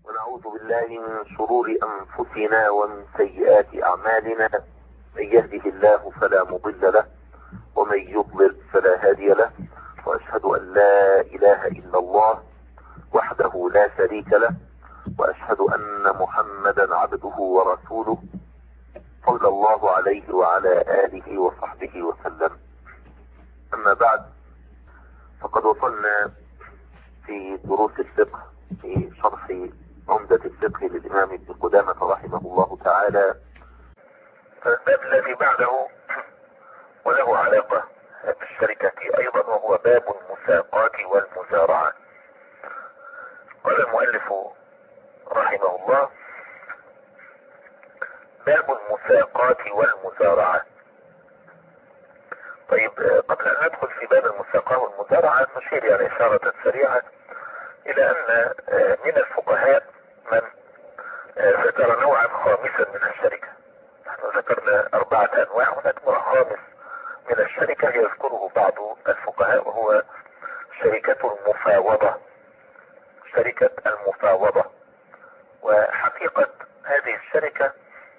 ونعوذ بالله من شرور أنفسنا ومن سيئات أعمالنا. من يهده الله فلا مضل له ومن يضلل فلا هادي له، وأشهد أن لا إله إلا الله وحده لا شريك له، وأشهد أن محمدا عبده ورسوله صلى الله عليه وعلى آله وصحبه وسلم. أما بعد، فقد وصلنا في دروس الفقه في شرح عمدة الفقه للإمام ابن قدامة رحمه الله تعالى، الباب الذي بعده وله علاقة بالشركة أيضا، وهو باب المساقات والمزارعة. قال المؤلف رحمه الله: باب المساقات والمزارعة. طيب، قبل أن ندخل في باب المساقات والمزارعة نشير يعني إشارة سريعة إلى أن من الفقهاء من ذكر نوعا خامسا من الشركة. نحن ذكرنا 4 أنواع، هناك نوع خامس من الشركة يذكره بعض الفقهاء، وهو شركة المفاوضة. شركة المفاوضة، وحقيقة هذه الشركة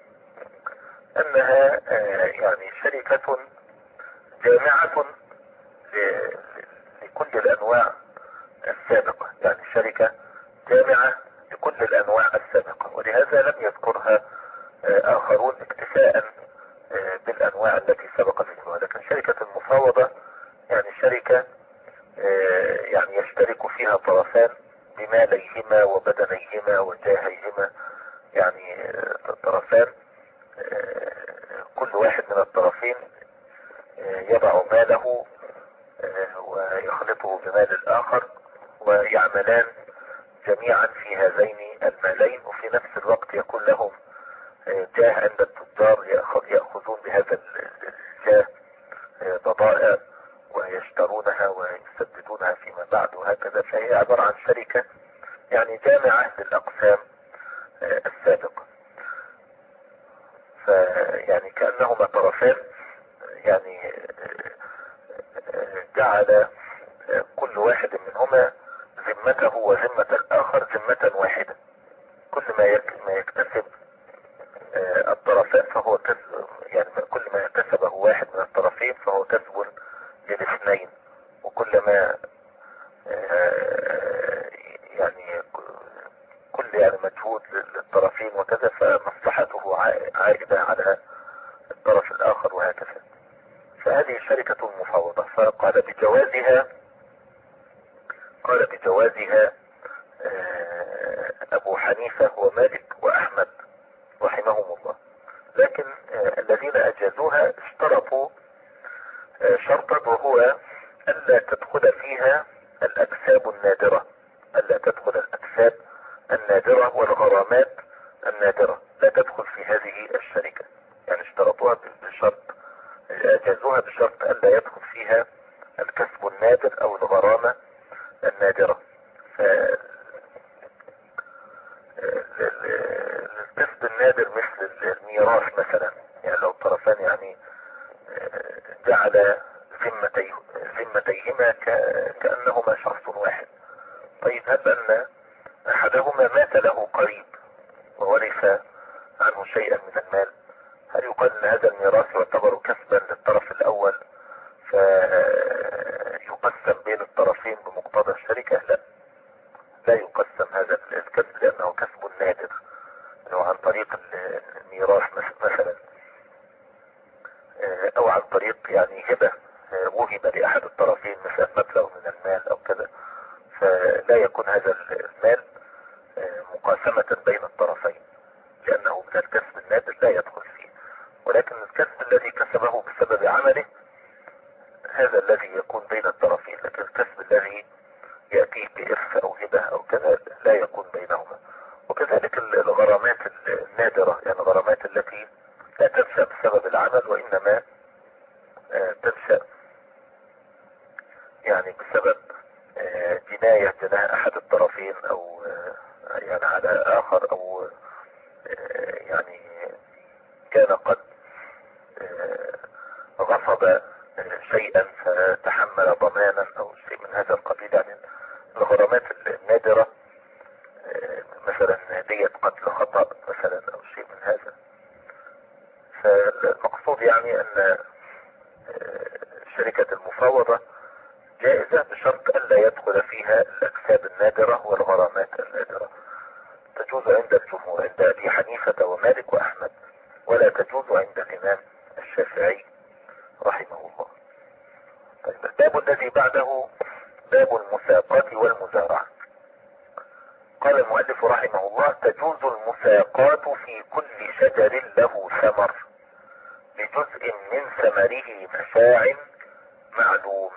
أنها يعني شركة جامعة لكل الأنواع السابقة، يعني شركة جامعة لكل الأنواع السابقة، ولهذا لم يذكرها آخرون اكتفاء بالأنواع التي سبق ذكرها. لكن شركة المفاوضة يعني شركة يعني يشترك فيها طرفان بماليهما وبدنيهما وجاهيهما، يعني طرفان كل واحد من الطرفين يضع ماله ويخلطه بمال الآخر، ويعملان جميعا في هذين المالين، وفي نفس الوقت يكون لهم جاه عند التجار، يأخذون بهذا الجاه بضائع ويشترونها ويسددونها فيما بعد، وهكذا. فهي عبارة عن شركة يعني جامعة للأقسام السابقة. فيعني كأنهما طرفان، يعني جعل كل واحد منهما ذمته وذمة الآخر ذمة واحدة. كل ما يكتسب الطرفان فهو كسب، يعني كل ما اكتسبه واحد من الطرفين فهو كسب للاثنين، وكل ما يعني كل يعني مجهود للطرفين وكذا فمصلحته عائدة على الطرف الآخر، وهكذا. فهذه شركة المفاوضة. فقال بجوازها أبو حنيفة ومالك وأحمد رحمهم الله. لكن الذين أجازوها اشترطوا شرطا، وهو ألا تدخل فيها الأكساب النادرة. ألا تدخل الأكساب النادرة والغرامات النادرة، لا تدخل في هذه الشركة. يعني اشترطوها بشرط، أجازوها بشرط ألا يدخل فيها الكسب النادر أو الغرامة النادرة. الكسب النادر مثل الميراث مثلا، يعني لو الطرفان يعني جعل ذمتيهما كأنهما شخص واحد. طيب، هب أن أحدهما مات له قريب وورث عنه شيئا من المال، هل يقال أن هذا الميراث يعتبر كسبا للطرف الأول فيقسم بين الطرفين بمقتضى الشركة؟ لا يقسم هذا الكسب، لأنه كسب نادر، لو عن طريق الميراث مثلا، أو عن طريق يعني هبة وهب لأحد الطرفين مثلا مبلغ من المال أو كذا، فلا يكون هذا المال مقاسمة بين الطرفين، لأنه من الكسب النادر لا يدخل فيه. ولكن الكسب الذي كسبه بسبب عمله هذا الذي يكون بين الطرفين، لكن الكسب الذي يأتيه بإرث أو هبة أو كذا لا يكون بينهما. وكذلك الغرامات النادرة، يعني الغرامات التي لا تنشأ بسبب العمل، وإنما تنشأ يعني بسبب جناية أحد الطرفين، أو يعني على آخر، أو يعني كان قد غصب شيئا فتحمل ضمانا أو شيء من هذا القبيل. يعني الغرامات النادرة مثلا الغرامات النادرة. تجوز عند الجمهور، عند أبي حنيفة ومالك وأحمد، ولا تجوز عند الإمام الشافعي رحمه الله. طيب الباب الذي بعده باب المساقات والمزارعة. قال المؤلف رحمه الله: تجوز المساقات في كل شجر له ثمر بجزء من ثمره مشاع معلوم.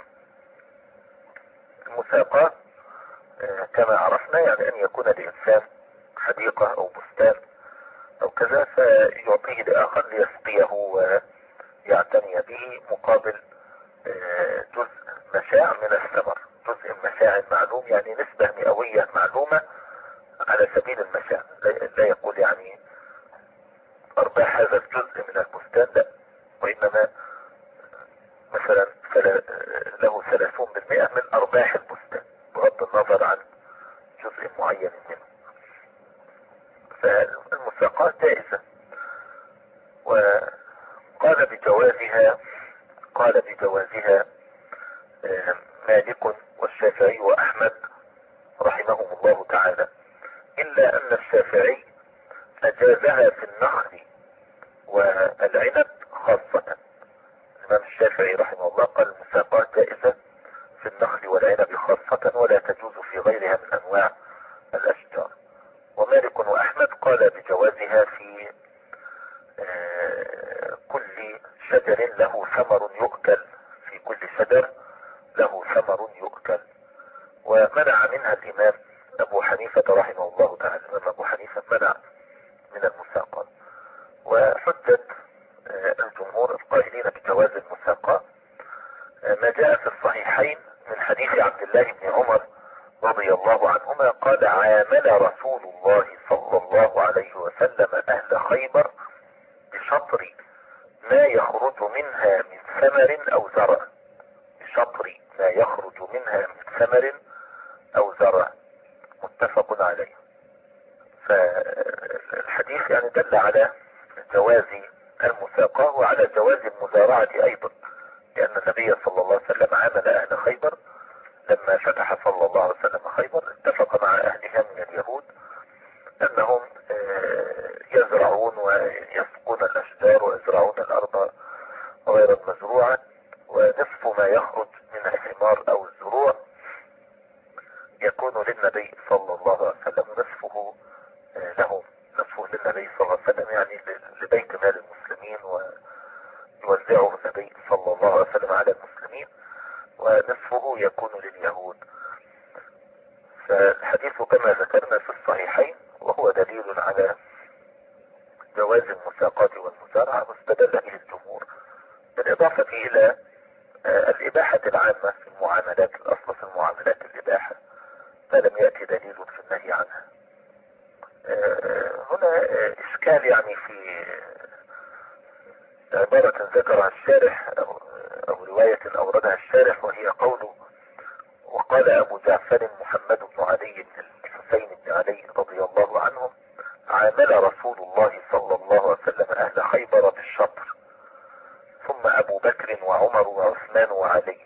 المساقات كما عرفنا يعني ان يكون الانسان حديقة او بستان او كذا، فيعطيه لاخر ليسقيه ويعتني به مقابل جزء مشاع من الثمر. جزء مشاع معلوم يعني نسبة مئوية معلومة على سبيل المشاع، لا يقول يعني ارباح هذا الجزء من البستان، لا، وانما مثلا له 30% من ارباح البستان بغض النظر عن جزء معين منه. فالمساقات جائزة. وقال بجوازها مالك والشافعي واحمد رحمهم الله تعالى، الا ان الشافعي اجازها في النخل والعنب خاصة. الامام الشافعي رحمه الله قال المساقات جائزة في النخل والعنب خاصة، ولا تجوز في غيرها من انواع الاشجار. ومالك واحمد قال بجوازها في كل شجر له ثمر يؤكل، في كل شجر له ثمر يؤكل. ومنع منها الامام ابو حنيفة رحمه الله تعالى. الامام ابو حنيفة منع من المساقات. وحجة الجمهور القائلين بجواز المساقات ما جاء في الصحيحين من حديث عبد الله بن عمر رضي الله عنهما قال: عامل رسول الله صلى الله عليه وسلم اهل خيبر بشطر ما يخرج منها من ثمر او زرع، بشطر ما يخرج منها من ثمر او زرع، متفق عليه. فالحديث يعني دل على جواز المساقاه وعلى جواز المزارعة ايضا، لان النبي صلى الله عليه وسلم عامل اهل خيبر لما فتح صلى الله عليه وسلم خيبر، اتفق مع اهلها من اليهود انهم يزرعون ويسقون الاشجار ويزرعون الارض غير المزروعة، ونصف ما يخرج من الثمار او الزروع يكون للنبي صلى الله عليه وسلم، نصفه لهم، نصفه للنبي صلى الله عليه وسلم يعني لبيت مال المسلمين، ويوزعه النبي صلى الله عليه وسلم على المسلمين، ونصفه يكون لليهود. فالحديث كما ذكرنا في الصحيحين، وهو دليل على جواز المساقات والمزارعة، واستدل به الجمهور، بالإضافة إلى الإباحة العامة في المعاملات. الأصل في المعاملات الإباحة ما لم يأتي دليل في النهي عنها. هنا إشكال يعني في عبارة ذكرها الشارح أو رواية أوردها الشارح، وهي قوله: وقال أبو جعفر محمد بن علي بن الحسين بن علي رضي الله عنهم: عامل رسول الله صلى الله عليه وسلم أهل خيبر بالشطر، ثم أبو بكر وعمر وعثمان وعلي،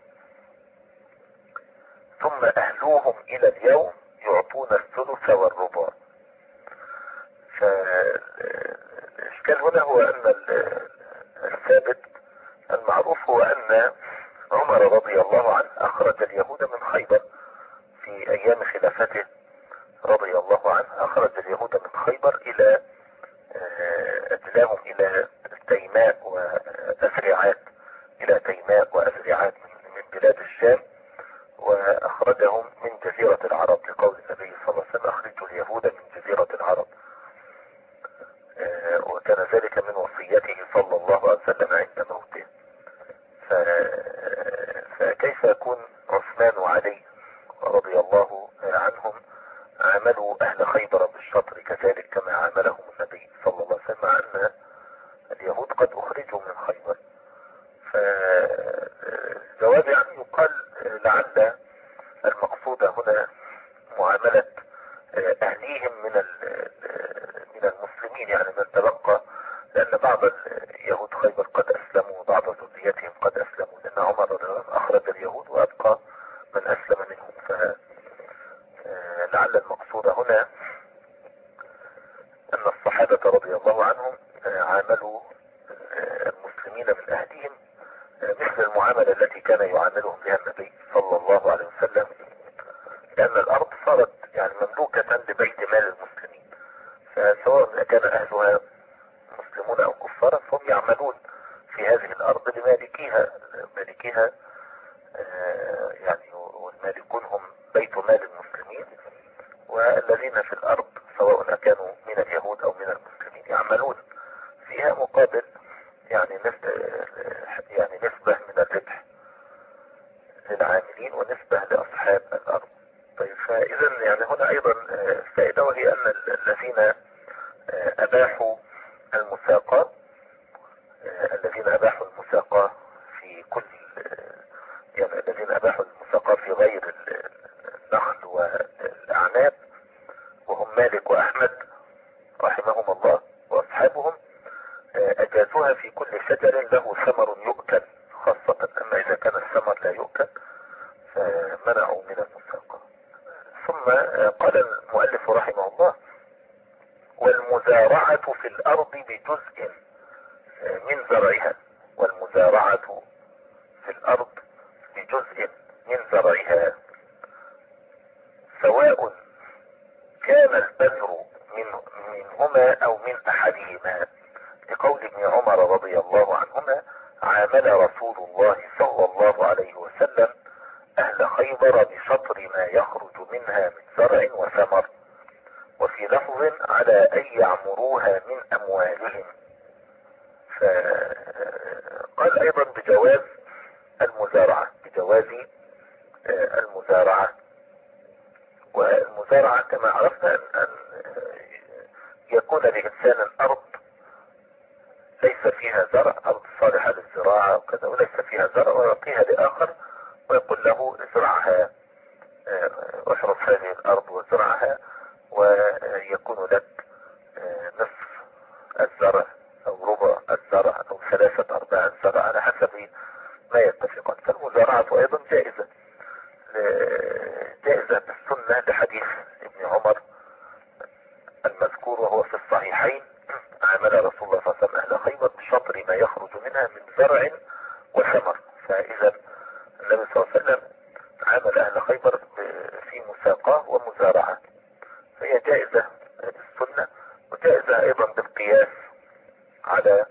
ثم أهلوهم إلى اليوم يعطون الثلث والربع. فالإشكال هنا هو أن الثابت المعروف هو أن عمر رضي الله عنه أخرج اليهود من خيبر في أيام خلافته رضي الله عنه، أخرج اليهود من خيبر إلى أجلاهم إلى تيماء وأزرعات، إلى تيماء وأزرعات من بلاد الشام، وأخرجهم من جزيرة العرب، لقول النبي صلى الله عليه وسلم: أخرجوا اليهود من جزيرة العرب. وكان ذلك من وصيته صلى الله عليه وسلم عند موته. فكيف يكون عثمان وعلي رضي الله عنهم عاملوا أهل خيبر بالشطر كذلك كما عاملهم النبي صلى الله عليه وسلم، مع أن اليهود قد أخرجوا من خيبر؟ فالجواب يعني يقال لعل المقصود هنا معاملة أهليهم من المسلمين، يعني من تبقى، لأن بعض اليهود خيبر قد أسلموا وبعض ذريتهم قد أسلموا، لأن عمر أخرج اليهود وأبقى من أسلم منهم. فلعل المقصود المقصود هنا ان الصحابة رضي الله عنهم عاملوا المسلمين من اهلهم مثل المعاملة التي كان يعاملهم بها النبي صلى الله عليه وسلم، لان الارض صارت يعني مملوكة لبيت مال المسلمين، فسواء كان اهلها مسلمون او كفارا فهم يعملون في هذه الارض مالكيها يعني، والمالكون هم بيت مال المسلمين، والذين في الارض سواء كانوا من اليهود او من المسلمين يعملون فيها مقابل يعني نسبة من الربح للعاملين ونسبة لاصحاب الارض. طيب، فاذا يعني هنا ايضا فائدة، وهي ان الذين اباحوا المساقة في كل يعني الذين اباحوا المساقة في غير النخل والاعناب وهم مالك واحمد رحمهم الله واصحابهم، اجازوها في كل شجر له ثمر يؤكل خاصة، اما اذا كان الثمر لا يؤكل فمنعوا من المساقة. ثم قال المؤلف رحمه الله: والمزارعة في الارض بجزء من زرعها، والمزارعة في الارض بجزء من زرعها سواء كان البذر منهما او من احدهما، لقول ابن عمر رضي الله عنهما: عامل رسول الله صلى الله عليه وسلم اهل خيبر بشطر ما يخرج منها من زرع وثمر، وفي لفظ على ان يعمروها من اموالهم. فقال ايضا بجواز المزارعة، والمزارعة كما عرفنا ان يكون لإنسان الارض ليس فيها زرع، ارض صالحة للزراعة وكذا، وليس فيها زرع، ويعطيها لاخر ويقول له ازرعها، احرث هذه الارض وزرعها، ويكون لك نصف الزرع او ربع الزرع او 3/4 الزرع على حسب ما يتفقون. فالمزارعة ايضا جائزة بالسنة لحديث ابن عمر المذكور وهو في الصحيحين: عمل رسول الله صلى الله عليه وسلم اهل خيبر بشطر ما يخرج منها من زرع وثمر. فاذا النبي صلى الله عليه وسلم عمل اهل خيبر في مساقاه ومزارعة، فهي جائزة بالسنة، وجائزة ايضا بالقياس على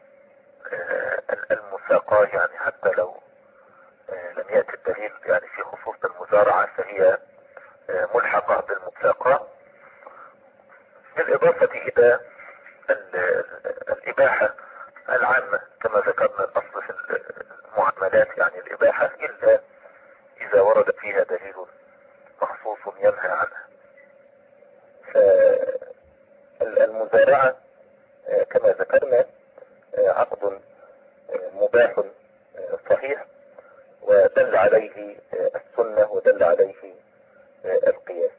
المساقاه، يعني حتى لو لم يأتي الدليل يعني في خصوص المزارعة فهي ملحقة بالمساقاه، بالإضافة إلى الإباحة العامة كما ذكرنا الأصل في المعاملات، يعني الإباحة إلا إذا ورد فيها دليل مخصوص ينهى عنها. فالمزارعة كما ذكرنا عقد مباح صحيح، ودل عليه السنة ودل عليه القياس.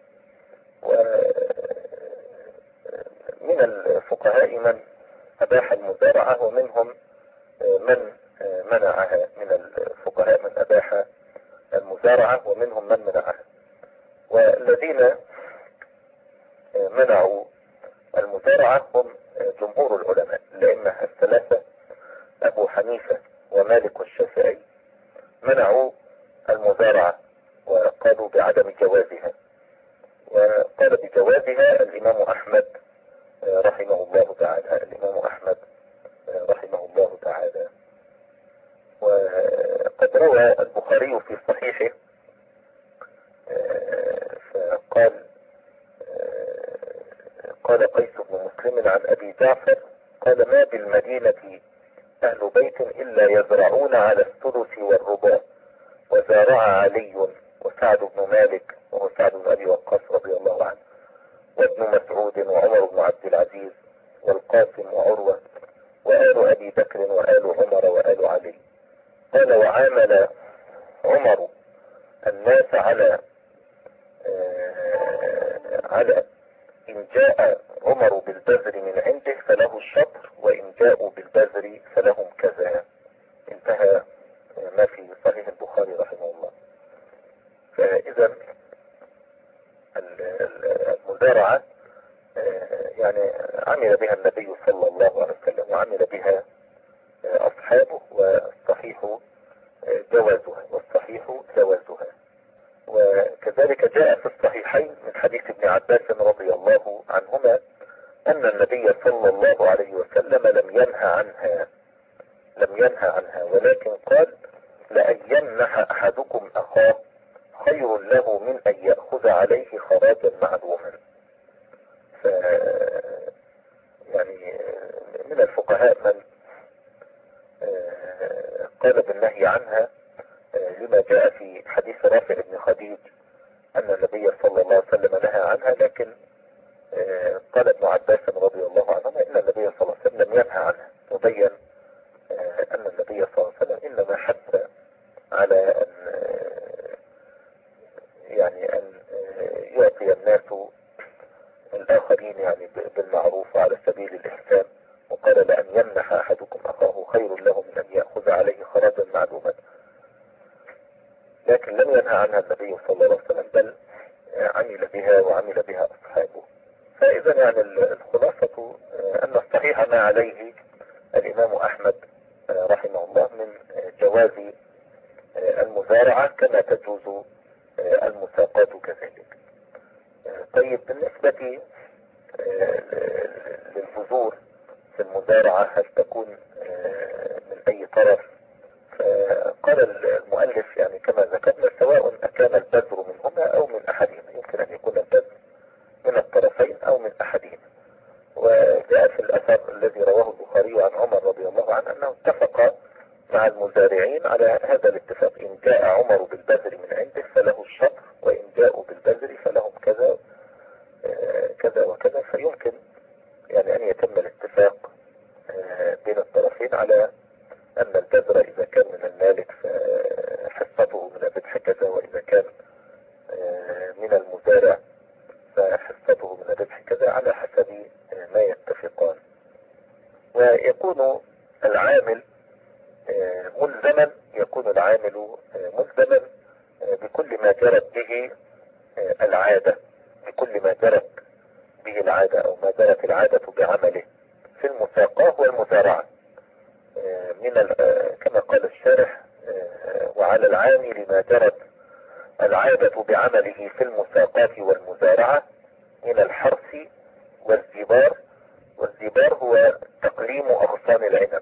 ومن الفقهاء من أباح المزارعة، ومنهم من منعها، من الفقهاء من أباح المزارعة ومنهم من منعها. والذين منعوا المزارعة هم جمهور العلماء، الأئمة الثلاثة أبو حنيفة ومالك والشافعي منعوا المزارعة وقالوا بعدم جوازها، وقال بجوازها الإمام أحمد رحمه الله تعالى. وقد روى البخاري في صحيحه فقال قال قيس بن مسلم عن أبي جعفر قال: ما بالمدينة أهل بيت إلا يزرعون على الثلث والربع، وزارع علي وسعد بن مالك وهو سعد بن أبي وقاص رضي الله عنه، وابن مسعود وعمر بن عبد العزيز والقاسم وعروة وآل أبي بكر وآل عمر وآل علي. قال: وعامل عمر الناس على إن جاء عمر بالبذر من عنده فله الشطر، وإن جاءوا بالبذر فلهم كذا. انتهى ما في صحيح البخاري رحمه الله. فإذا المزارعة يعني عمل بها النبي صلى الله عليه وسلم وعمل بها أصحابه، والصحيح جوازها. وكذلك جاء في الصحيحين من حديث ابن عباس رضي الله عنهما أن النبي صلى الله عليه وسلم لم ينهى عنها، ولكن قال: لأن يمنح أحدكم أخاه خير له من أن يأخذ عليه خراجا معلوما. يعني من الفقهاء من قال بالنهي عنها لما جاء في حديث رافع بن خديج أن النبي صلى الله عليه وسلم نهى عنها، لكن قال ابن عباس رضي الله عنهما إن النبي صلى الله عليه وسلم لم ينهى عنها، وبين أن النبي صلى الله عليه وسلم إنما حث على أن يعطي الناس الآخرين يعني بالمعروف وعلى سبيل الإحسان، وقال: لأن يمنح أحدكم أخاه خير له من أن يأخذ عليه خراجا معلوما، لكن لم ينهى عنها النبي صلى الله عليه وسلم، بل عمل بها وعمل بها أصحابه. فإذا يعني الخلاصة أن الصحيح ما عليه الإمام أحمد رحمه الله من جواز المزارعة كما تجوز المساقات كذلك. طيب، بالنسبة للبذور في المزارعة هل تكون من أي طرف؟ فقال المؤلف يعني كما ذكرنا: سواء أكان البذر منهما أو من أحدهما، يمكن أن يكون البذر من الطرفين أو من أحدهما. وجاء في الأثر الذي رواه البخاري عن عمر رضي الله عنه أنه اتفق مع المزارعين على هذا الاتفاق: إن جاء عمر بالبذر من عنده فله الشطر، وإن جاءوا بالبذر فلهم كذا كذا وكذا. فيمكن يعني أن يتم الاتفاق بين الطرفين على أن البذر إذا كان من المالك فحصته من الربح كذا، وإذا كان من المزارع فحصته من الربح كذا، على حسب ما يتفقان. ويكون العامل ملزما بكل ما جرت به العادة، أو ما جرت العادة بعمله في المساقاه والمزارعة، كما قال الشارح: وعلى العامل ما جرت العادة بعمله في المساقات والمزارعة من الحرث والزبار. والزبار هو تقليم أغصان العنب.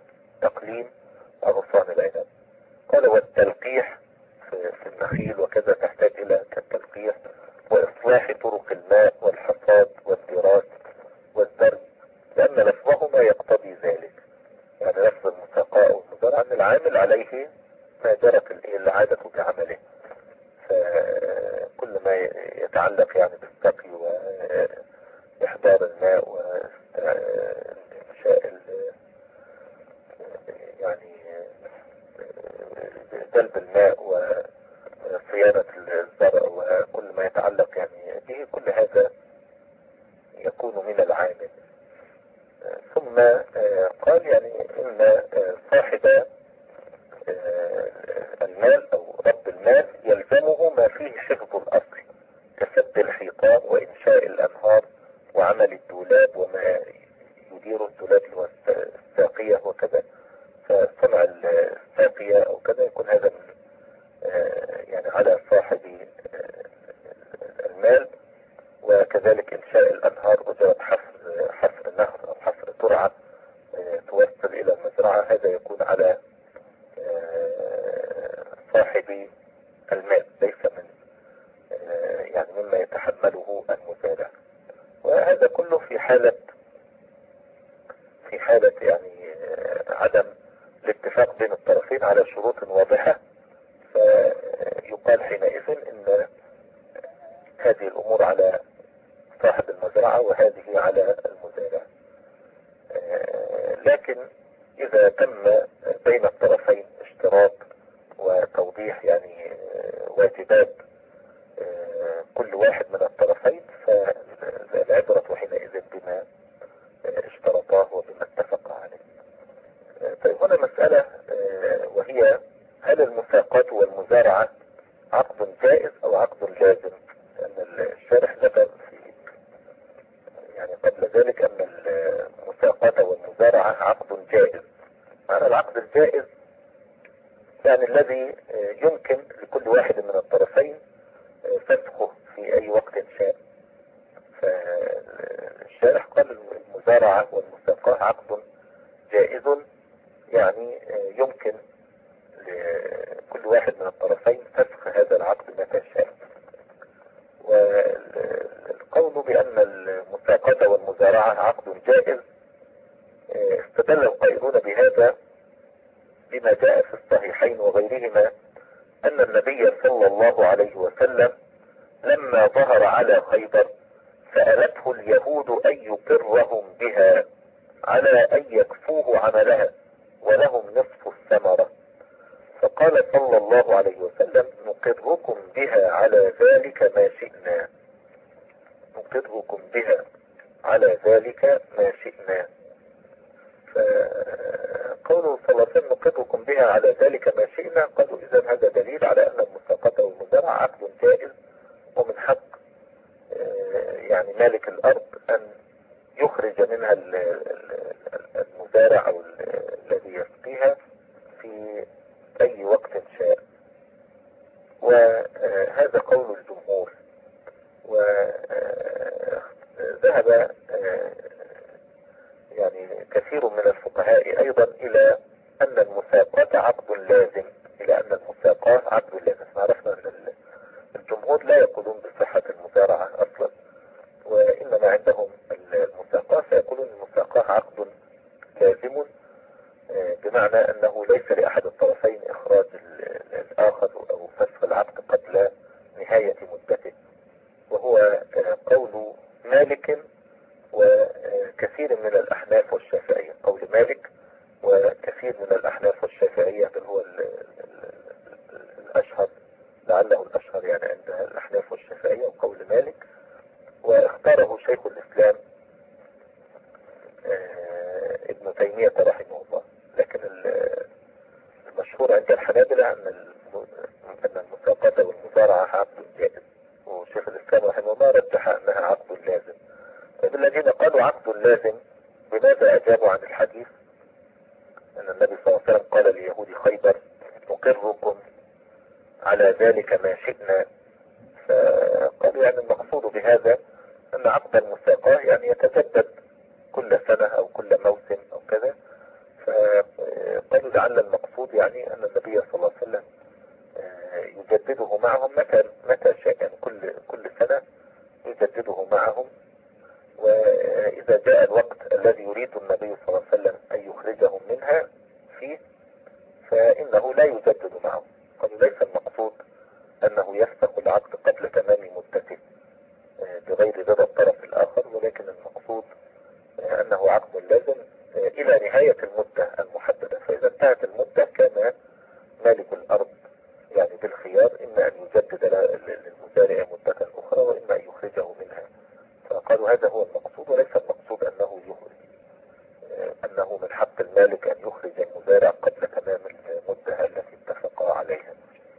قال: والتلقيح في النخيل وكذا تحتاج إلى التلقيح، وإصلاح طرق الماء والحصاد والدراس والزرع، لأن لفظهما يقتضي ذلك. يعني لفظ المساقاة والمزارعة أن العامل عليه ما جرت العادة بعمله، فكل ما يتعلق يعني بالسقي وإحضار الماء وإنشاء يعني جلب الماء وصيانة الزرع وكل ما يتعلق يعني به، كل هذا يكون من العامل. ثم قال يعني إن صاحب المال أو رب المال يلزمه ما فيه حفظ الأصل كسد الحيطان وإنشاء الأنهار وعمل الدولاب وما يدير الدولاب والساقية وكذا. فصنع الساقية أو كذا يكون هذا من يعني على صاحب المال. وكذلك إنشاء الأنهار، أجرة حفر نهر أو حفر ترعة توصل إلى المزرعة، هذا يكون على صاحب المال، ليس من يعني مما يتحمله المزارع. وهذا كله في حالة يعني عدم الاتفاق بين الطرفين على شروط واضحة، فيقال حينئذ ان هذه الامور على صاحب المزرعة وهذه على المزارع. لكن اذا تم بين الطرفين اشتراط وتوضيح يعني واجبات كل واحد من الطرفين، فالعبرة حينئذ بما اشترطاه وبما اتفق عليه. طيب، هنا مسألة وهي: هل المساقات والمزارعة عقد جائز أو عقد لازم؟ لأن الشارح ذكر قبل ذلك أن المساقات والمزارعة عقد جائز. معنى العقد الجائز يعني الذي يمكن لكل واحد من الطرفين فسخه في أي وقت شاء. فالشارح قال المزارعة والمساقات عقد جائز، يعني يمكن لكل واحد من الطرفين فسخ هذا العقد متى شاء. والقول بأن المساقات والمزارعة عقد جائز استدل القائلون بهذا بما جاء في الصحيحين وغيرهما أن النبي صلى الله عليه وسلم لما ظهر على خيبر سألته اليهود أن يقرهم بها على أن يكفوه عملها ولهم نصف الثمرة، فقال صلى الله عليه وسلم نقركم بها على ذلك ما شئنا، نقركم بها على ذلك ما شئنا. فقوله صلى الله عليه وسلم نقركم بها على ذلك ما شئنا، قالوا إذن هذا دليل على أن المساقات والمزارعة عقد جائز، ومن حق يعني مالك الأرض أن يخرج منها المزارع أو الذي يسقيها في أي وقت شاء. وهذا قول الجمهور. وذهب يعني كثير من الفقهاء أيضا إلى أن المساقات عقد لازم، إلى أن المساقات عقد لازم. عرفنا أن الجمهور لا يقولون بصحة المزارعة أصلا، وإنما عندهم المساقات فيقولون المساقات عقد لازم، بمعنى أنه ليس لأحد الطرفين إخراج الآخر أو فسخ العقد قبل نهاية مدته. وهو قول مالك وكثير من الأحناف والشافعية، قول مالك وكثير من الأحناف والشافعية بل هو الأشهر، لعله الأشهر يعني عند الأحناف والشافعية وقول مالك، واختاره شيخ الإسلام ابن تيمية رحمه الله. لكن المشهور عند الحنابلة أن المساقات والمزارعة عقد جائز، وشيخ الإسلام رحمه الله رجح أنها عقد لازم. فالذين قالوا عقد لازم بماذا أجابوا عن الحديث أن النبي صلى الله عليه وسلم قال ليهود خيبر نقركم على ذلك ما شئنا؟ فقالوا يعني المقصود بهذا أن عقد المساقات يعني يتجدد كل سنة أو كل موسم أو كذا. فقالوا لعل المقصود يعني أن النبي صلى الله عليه وسلم يجدده معهم متى شاء، يعني كل سنة يجدده معهم. وإذا جاء الوقت الذي يريد النبي صلى الله عليه وسلم أن يخرجهم منها فيه فإنه لا يجدد معهم. قالوا ليس المقصود أنه يفسخ العقد قبل تمام مدته بغير رضا الطرف الآخر، ولكن المقصود أنه عقد لازم إلى نهاية المدة المحددة. فإذا انتهت المدة كان مالك الأرض يعني بالخيار إما أن يجدد للمزارع مدة أخرى وإما أن يخرجه منها. فقالوا هذا هو المقصود، وليس المقصود أنه من حق المالك أن يخرج المزارع قبل تمام المدة التي اتفقا عليها.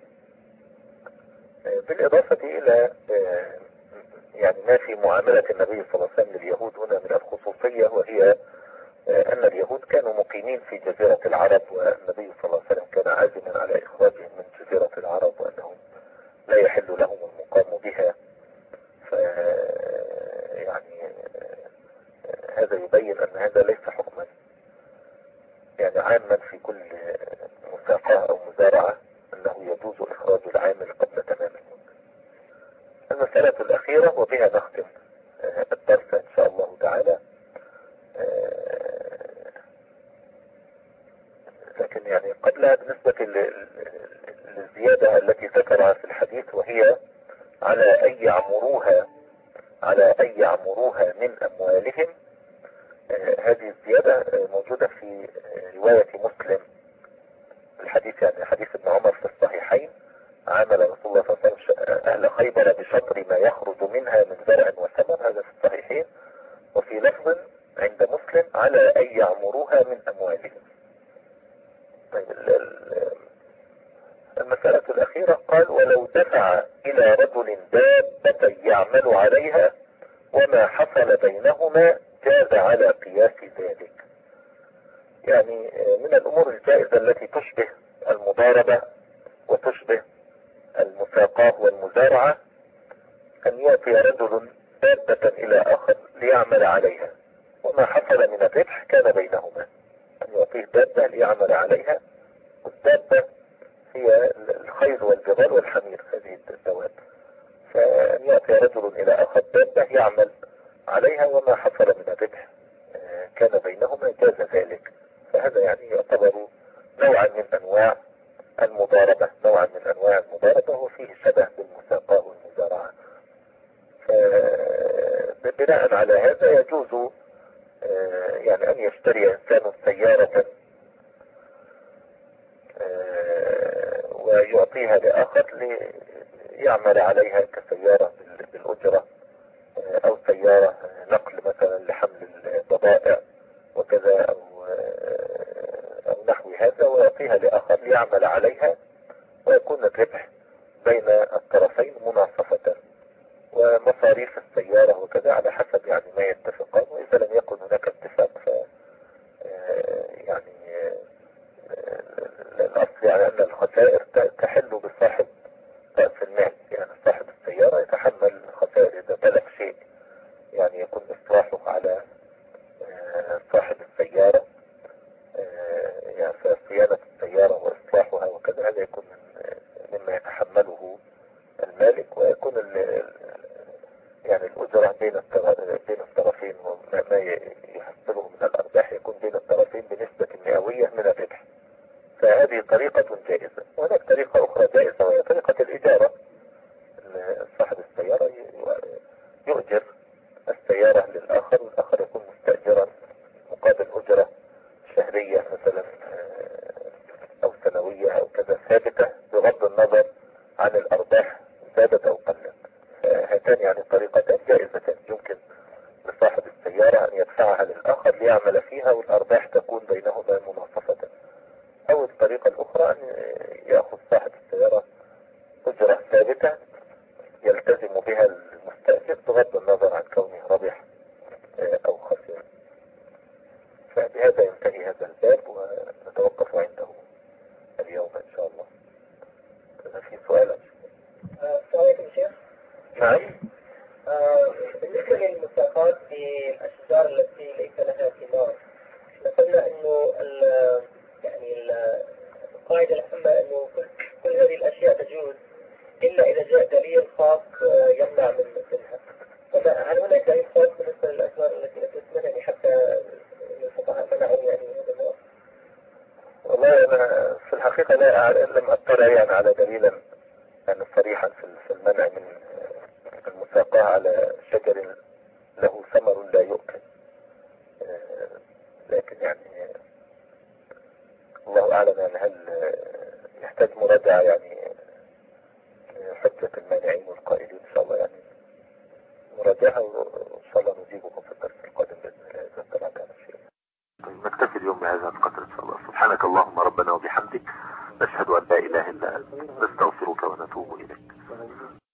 بالإضافة إلى يعني ما في معاملة النبي صلى الله عليه وسلم لليهود هنا من الخصوصية، وهي أن اليهود كانوا مقيمين في جزيرة العرب، والنبي صلى الله عليه وسلم كان عازما على إخراجهم من جزيرة العرب وأنهم لا يحل لهم المقام بها. يعني هذا يبين أن هذا ليس حكما يعني عاما في كل مساقة أو مزارعة، أنه يجوز إخراج العامل قبل تمام المدة. المسألة الأخيرة وبها نختم الدرس إن شاء الله تعالى، لكن يعني قبلها بالنسبة للزيادة التي ذكرها في الحديث، وهي على أن يعمروها من أموالهم. هذه الزيادة موجودة في رواية مسلم الحديث، يعني حديث ابن عمر في الصحيحين، عامل رسول الله صلى الله عليه وسلم أهل خيبر بشطر ما يخرج منها من زرع وثمر، هذا في الصحيحين. وفي لفظ عند مسلم على أن يعمروها من أموالهم. طيب المسألة الأخيرة قال ولو دفع إلى رجل دابة يعمل عليها وما وما حصل بينهما جاز على قياس ذلك. يعني من الأمور الجائزة التي تشبه المضاربة وتشبه المساقاة والمزارعة أن يأتي رجل دابة إلى آخر ليعمل عليها، وما حصل من الربح كان بينهما. أن يعطيه دابة ليعمل عليها، والدابة هي الخيل والبغال والحمير، هذه الدواب. فأن يأتي رجل إلى آخر دابة يعمل عليها وما حصل من الربح كان بينهما جاز ذلك. فهذا يعني يعتبر نوعا من أنواع المضاربة، وفيه شبه بالمساقاة والمزارعة. فبناء على هذا يجوز يعني أن يشتري إنسان سيارة ويعطيها لآخر ليعمل عليها كسيارة بالأجرة، أو سيارة نقل مثلا لحمل البضائع وكذا، أو نحو هذا، ويعطيها لآخر ليعمل عليها، ويكون الربح بين الطرفين مناصفة، ومصاريف السيارة وكذا على حسب يعني ما يتفقان. وإذا لم يكن هناك اتفاق ف يعني الأصل يعني أن الخسائر تحل بصاحب رأس المال. يعني صاحب السيارة يتحمل الخسائر إذا بلغ شيء يعني يكون إصلاحه على صاحب السيارة، يعني صيانة السيارة وإصلاحها وكذا، هذا يكون مما يتحمله المالك، ويكون يعني الأجرة بين الطرفين، وما يحصله من الأرباح يكون بين الطرفين بنسبة مئوية من الربح. فهذه طريقة جائزة. وهناك طريقة أخرى جائزة وهي طريقة الإجارة. صاحب السيارة يؤجر السيارة للآخر، والآخر يكون مستأجرا مقابل أجرة شهرية مثلا أو سنوية أو كذا ثابتة، بغض النظر عن الأرباح زادت أو قلت. هاتان يعني طريقتان جائزتان، يمكن لصاحب السيارة أن يدفعها للآخر ليعمل فيها والأرباح تكون بينهما مناصفة، أو الطريقة الأخرى أن يأخذ صاحب السيارة أجرة ثابتة يلتزم بها المستأجر بغض النظر عن كونه ربح أو خسر. فبهذا ينتهي هذا الباب، ونتوقف عنده اليوم إن شاء الله. هذا في سؤال. السلام عليكم شيخ. نعم. بالنسبة للمساقات في الأشجار التي ليس لها ثمار، قلنا إنه يعني القاعدة العامة إنه كل هذه الأشياء تجوز إلا إذا جاء دليل خاص يمنع من مثلها. هل هناك دليل خاص بالنسبة للأشجار التي لا تثمر حتى الفقهاء منعوا يعني هذا النوع؟ والله أنا في الحقيقة لم أطلع يعني على دليلا يعني صريحا في المنع من المساقاة على شجر له ثمر لا يؤكل، لكن يعني الله أعلم يعني هل يحتاج مراجعة يعني حجة المانعين والقائلين. إن شاء الله يعني مراجعة، وإن شاء الله نجيبكم في الدرس القادم بإذن الله إذا طلعت على شيء. نكتفي اليوم بهذا القدر إن شاء الله. سبحانك اللهم ربنا وبحمدك، نشهد أن لا إله إلا أنت، نستغفرك ونتوب إليك.